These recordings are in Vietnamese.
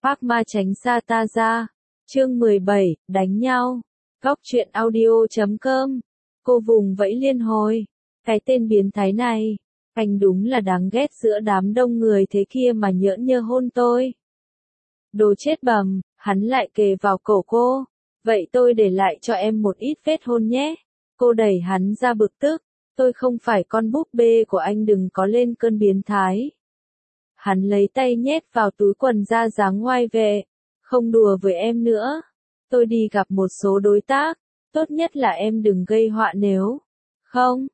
Phác ma tránh xa ta ra. Chương 17, đánh nhau. Góc truyện audio.com. Cô vùng vẫy liên hồi. Cái tên biến thái này, anh đúng là đáng ghét giữa đám đông người thế kia mà nhỡn nhơ hôn tôi. Đồ chết bầm, hắn lại kề vào cổ cô. Vậy tôi để lại cho em một ít vết hôn nhé. Cô đẩy hắn ra bực tức. Tôi không phải con búp bê của anh, đừng có lên cơn biến thái. Hắn lấy tay nhét vào túi quần ra dáng ngoai vệ. Không đùa với em nữa. Tôi đi gặp một số đối tác. Tốt nhất là em đừng gây họa nếu không,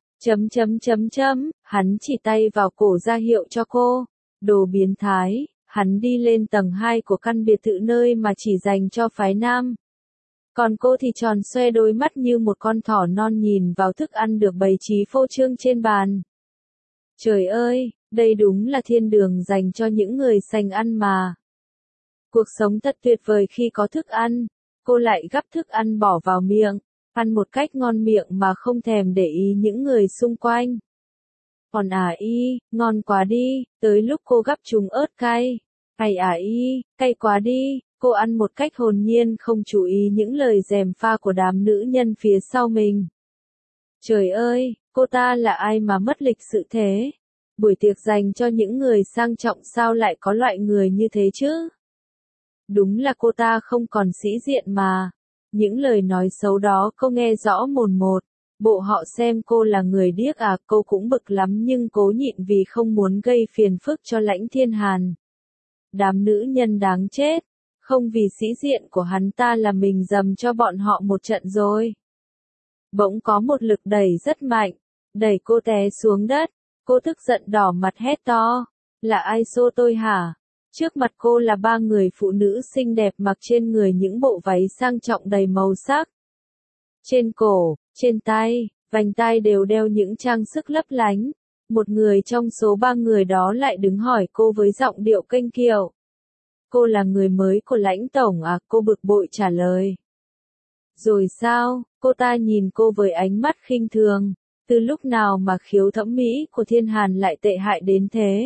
hắn chỉ tay vào cổ ra hiệu cho cô. Đồ biến thái. Hắn đi lên tầng 2 của căn biệt thự nơi mà chỉ dành cho phái nam. Còn cô thì tròn xoe đôi mắt như một con thỏ non nhìn vào thức ăn được bày trí phô trương trên bàn. Trời ơi, đây đúng là thiên đường dành cho những người sành ăn mà. Cuộc sống thật tuyệt vời khi có thức ăn. Cô lại gắp thức ăn bỏ vào miệng, ăn một cách ngon miệng mà không thèm để ý những người xung quanh. Còn ngon quá đi, tới lúc cô gắp trúng ớt cay. Cay quá đi, cô ăn một cách hồn nhiên không chú ý những lời gièm pha của đám nữ nhân phía sau mình. Trời ơi, cô ta là ai mà mất lịch sự thế? Buổi tiệc dành cho những người sang trọng sao lại có loại người như thế chứ? Đúng là cô ta không còn sĩ diện mà. Những lời nói xấu đó cô nghe rõ mồn một. Bộ họ xem cô là người điếc à, cô cũng bực lắm nhưng cố nhịn vì không muốn gây phiền phức cho Lãnh Thiên Hàn. Đám nữ nhân đáng chết. Không vì sĩ diện của hắn ta là mình dầm cho bọn họ một trận rồi. Bỗng có một lực đẩy rất mạnh, đẩy cô té xuống đất. Cô tức giận đỏ mặt hét to. Là ai xô tôi hả? Trước mặt cô là 3 người phụ nữ xinh đẹp mặc trên người những bộ váy sang trọng đầy màu sắc. Trên cổ, trên tay, vành tai đều đeo những trang sức lấp lánh. Một người trong số 3 người đó lại đứng hỏi cô với giọng điệu kênh kiệu. Cô là người mới của Lãnh tổng à? Cô bực bội trả lời. Rồi sao? Cô ta nhìn cô với ánh mắt khinh thường. Từ lúc nào mà khiếu thẩm mỹ của Thiên Hàn lại tệ hại đến thế?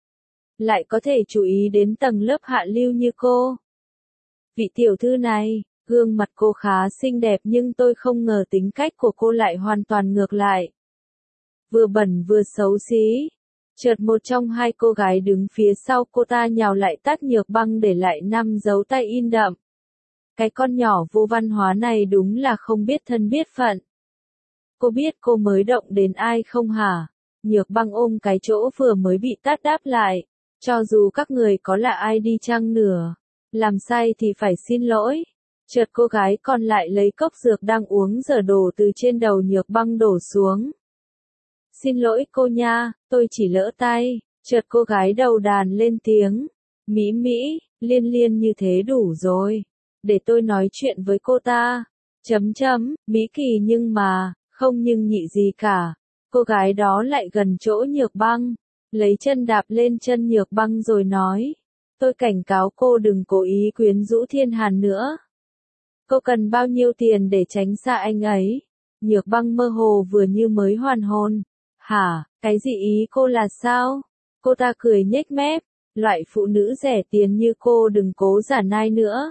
Lại có thể chú ý đến tầng lớp hạ lưu như cô. Vị tiểu thư này, gương mặt cô khá xinh đẹp nhưng tôi không ngờ tính cách của cô lại hoàn toàn ngược lại. Vừa bẩn vừa xấu xí. Chợt một trong 2 cô gái đứng phía sau cô ta nhào lại tát Nhược Băng để lại 5 dấu tay in đậm. Cái con nhỏ vô văn hóa này đúng là không biết thân biết phận. Cô biết cô mới động đến ai không hả? Nhược Băng ôm cái chỗ vừa mới bị tát đáp lại. Cho dù các người có là ai đi chăng nữa, làm sai thì phải xin lỗi. Chợt cô gái còn lại lấy cốc dược đang uống dở đổ từ trên đầu Nhược Băng đổ xuống. Xin lỗi cô nha, tôi chỉ lỡ tay. Chợt cô gái đầu đàn lên tiếng. Mỹ, liên như thế đủ rồi. Để tôi nói chuyện với cô ta. Mỹ Kỳ nhưng mà, không nhưng nhị gì cả. Cô gái đó lại gần chỗ Nhược Băng. Lấy chân đạp lên chân Nhược Băng rồi nói. Tôi cảnh cáo cô đừng cố ý quyến rũ Thiên Hàn nữa. Cô cần bao nhiêu tiền để tránh xa anh ấy? Nhược Băng mơ hồ vừa như mới hoàn hồn. Hả, cái gì ý cô là sao? Cô ta cười nhếch mép. Loại phụ nữ rẻ tiền như cô đừng cố giả nai nữa.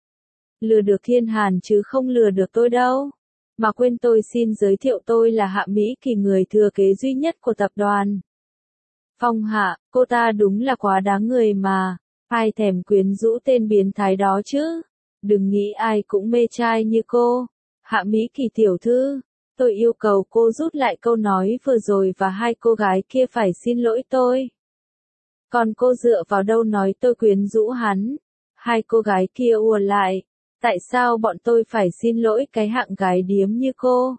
Lừa được Thiên Hàn chứ không lừa được tôi đâu. Mà quên tôi xin giới thiệu tôi là Hạ Mỹ Kỳ, người thừa kế duy nhất của tập đoàn Phong Hạ. Cô ta đúng là quá đáng người mà. Ai thèm quyến rũ tên biến thái đó chứ? Đừng nghĩ ai cũng mê trai như cô. Hạ Mỹ Kỳ tiểu thư, tôi yêu cầu cô rút lại câu nói vừa rồi và 2 cô gái kia phải xin lỗi tôi. Còn cô dựa vào đâu nói tôi quyến rũ hắn? 2 cô gái kia ùa lại. Tại sao bọn tôi phải xin lỗi cái hạng gái điếm như cô?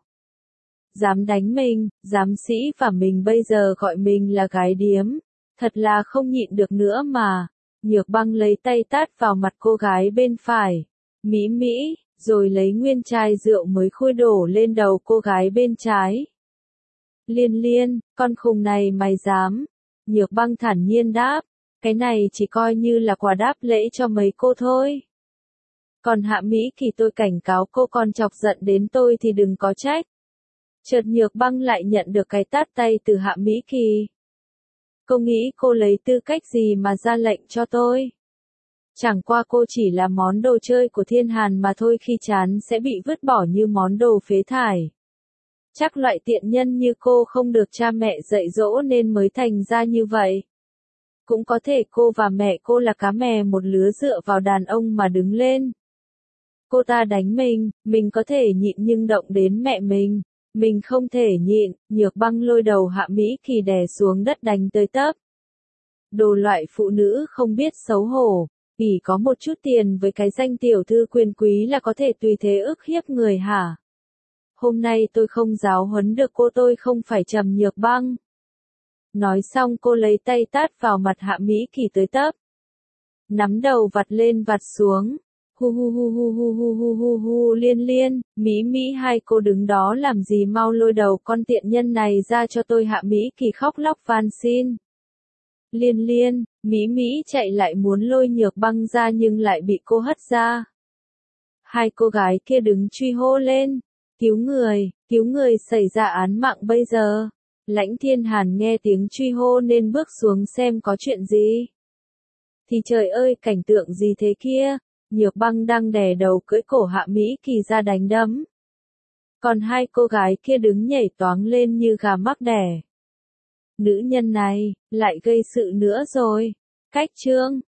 Dám đánh mình, dám sĩ và mình bây giờ gọi mình là gái điếm. Thật là không nhịn được nữa mà. Nhược Băng lấy tay tát vào mặt cô gái bên phải. Mỹ, rồi lấy nguyên chai rượu mới khui đổ lên đầu cô gái bên trái. Liên, con khùng này mày dám? Nhược Băng thản nhiên đáp. Cái này chỉ coi như là quà đáp lễ cho mấy cô thôi. Còn Hạ Mỹ Kỳ, tôi cảnh cáo cô còn chọc giận đến tôi thì đừng có trách. Chợt Nhược Băng lại nhận được cái tát tay từ Hạ Mỹ Kỳ. Cô nghĩ cô lấy tư cách gì mà ra lệnh cho tôi? Chẳng qua cô chỉ là món đồ chơi của Thiên Hàn mà thôi, khi chán sẽ bị vứt bỏ như món đồ phế thải. Chắc loại tiện nhân như cô không được cha mẹ dạy dỗ nên mới thành ra như vậy. Cũng có thể cô và mẹ cô là cá mè một lứa dựa vào đàn ông mà đứng lên. Cô ta đánh mình có thể nhịn nhưng động đến mẹ mình không thể nhịn. Nhược Băng lôi đầu Hạ Mỹ Kỳ đè xuống đất đánh tới tấp. Đồ loại phụ nữ không biết xấu hổ, chỉ có một chút tiền với cái danh tiểu thư quyền quý là có thể tùy thế ức hiếp người hả? Hôm nay tôi không giáo huấn được cô, tôi không phải Trầm Nhược Băng. Nói xong cô lấy tay tát vào mặt Hạ Mỹ Kỳ tới tấp. Nắm đầu vặt lên vặt xuống. Hu hu hu hu hu hu hu hu hu Liên, Mỹ hai cô đứng đó làm gì, mau lôi đầu con tiện nhân này ra cho tôi. Hạ Mỹ Kỳ khóc lóc van xin. Liên, Mỹ chạy lại muốn lôi Nhược Băng ra nhưng lại bị cô hất ra. Hai cô gái kia đứng truy hô lên. Cứu người xảy ra án mạng bây giờ. Lãnh Thiên Hàn nghe tiếng truy hô nên bước xuống xem có chuyện gì. Thì trời ơi, cảnh tượng gì thế kia? Nhược Băng đang đè đầu cưỡi cổ Hạ Mỹ Kỳ ra đánh đấm. Còn hai cô gái kia đứng nhảy toáng lên như gà mắc đẻ. Nữ nhân này, lại gây sự nữa rồi. Cách chương